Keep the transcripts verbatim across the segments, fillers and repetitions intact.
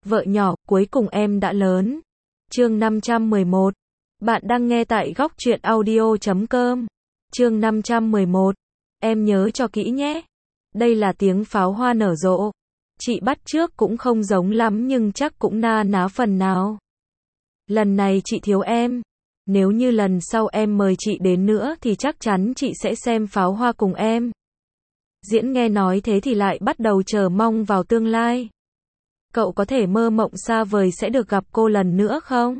Vợ nhỏ, cuối cùng em đã lớn. Chương năm trăm mười một. Bạn đang nghe tại góc truyện audio chấm com. Chương năm trăm mười một. Em nhớ cho kỹ nhé. Đây là tiếng pháo hoa nở rộ. Chị bắt chước cũng không giống lắm nhưng chắc cũng na ná phần nào. Lần này chị thiếu em. Nếu như lần sau em mời chị đến nữa thì chắc chắn chị sẽ xem pháo hoa cùng em. Diễn nghe nói thế thì lại bắt đầu chờ mong vào tương lai. Cậu có thể mơ mộng xa vời sẽ được gặp cô lần nữa không?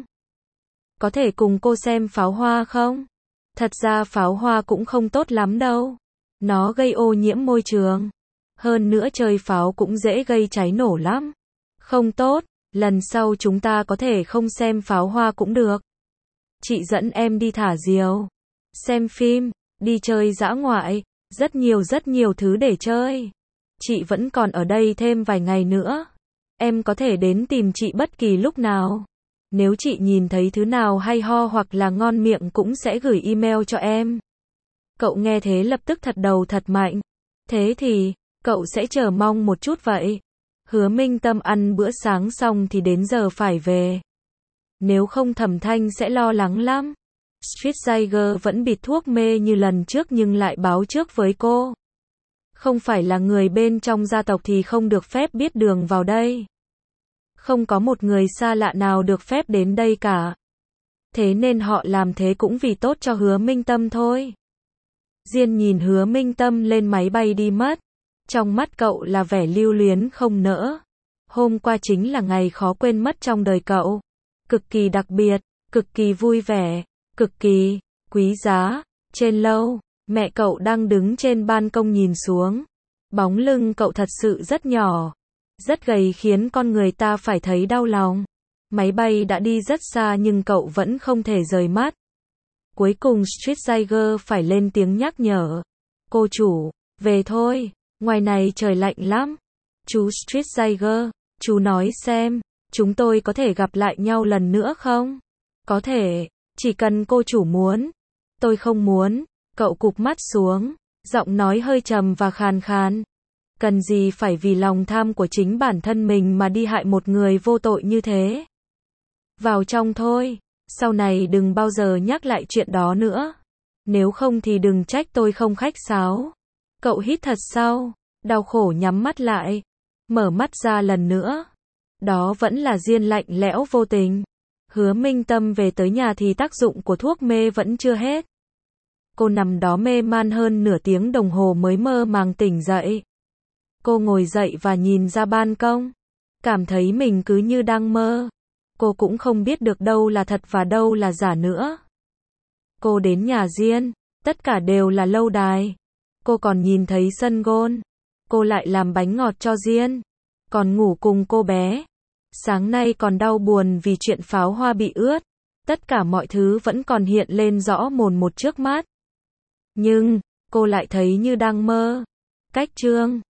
Có thể cùng cô xem pháo hoa không? Thật ra pháo hoa cũng không tốt lắm đâu. Nó gây ô nhiễm môi trường. Hơn nữa chơi pháo cũng dễ gây cháy nổ lắm. Không tốt, lần sau chúng ta có thể không xem pháo hoa cũng được. Chị dẫn em đi thả diều, xem phim, đi chơi dã ngoại, rất nhiều rất nhiều thứ để chơi. Chị vẫn còn ở đây thêm vài ngày nữa. Em có thể đến tìm chị bất kỳ lúc nào. Nếu chị nhìn thấy thứ nào hay ho hoặc là ngon miệng cũng sẽ gửi email cho em. Cậu nghe thế lập tức thật đầu thật mạnh. Thế thì, cậu sẽ chờ mong một chút vậy. Hứa Minh Tâm ăn bữa sáng xong thì đến giờ phải về. Nếu không Thẩm Thanh sẽ lo lắng lắm. Schwarzenegger vẫn bịt thuốc mê như lần trước nhưng lại báo trước với cô. Không phải là người bên trong gia tộc thì không được phép biết đường vào đây. Không có một người xa lạ nào được phép đến đây cả. Thế nên họ làm thế cũng vì tốt cho Hứa Minh Tâm thôi. Diên nhìn Hứa Minh Tâm lên máy bay đi mất. Trong mắt cậu là vẻ lưu luyến không nỡ. Hôm qua chính là ngày khó quên mất trong đời cậu. Cực kỳ đặc biệt, cực kỳ vui vẻ, cực kỳ quý giá. Trên lâu, mẹ cậu đang đứng trên ban công nhìn xuống. Bóng lưng cậu thật sự rất nhỏ, rất gầy khiến con người ta phải thấy đau lòng. Máy bay đã đi rất xa nhưng cậu vẫn không thể rời mắt. Cuối cùng Schwarzenegger phải lên tiếng nhắc nhở. Cô chủ, về thôi, ngoài này trời lạnh lắm. Chú Schwarzenegger, chú nói xem, chúng tôi có thể gặp lại nhau lần nữa không? Có thể, chỉ cần cô chủ muốn. Tôi không muốn. Cậu cụp mắt xuống, giọng nói hơi trầm và khàn khàn. Cần gì phải vì lòng tham của chính bản thân mình mà đi hại một người vô tội như thế? Vào trong thôi, sau này đừng bao giờ nhắc lại chuyện đó nữa. Nếu không thì đừng trách tôi không khách sáo. Cậu hít thật sâu, đau khổ nhắm mắt lại, mở mắt ra lần nữa. Đó vẫn là Diên lạnh lẽo vô tình. Hứa Minh Tâm về tới nhà thì tác dụng của thuốc mê vẫn chưa hết. Cô nằm đó mê man hơn nửa tiếng đồng hồ mới mơ màng tỉnh dậy. Cô ngồi dậy và nhìn ra ban công. Cảm thấy mình cứ như đang mơ. Cô cũng không biết được đâu là thật và đâu là giả nữa. Cô đến nhà Diên, tất cả đều là lâu đài. Cô còn nhìn thấy sân gôn. Cô lại làm bánh ngọt cho Diên. Còn ngủ cùng cô bé. Sáng nay còn đau buồn vì chuyện pháo hoa bị ướt. Tất cả mọi thứ vẫn còn hiện lên rõ mồn một trước mắt. Nhưng, cô lại thấy như đang mơ. Cách chương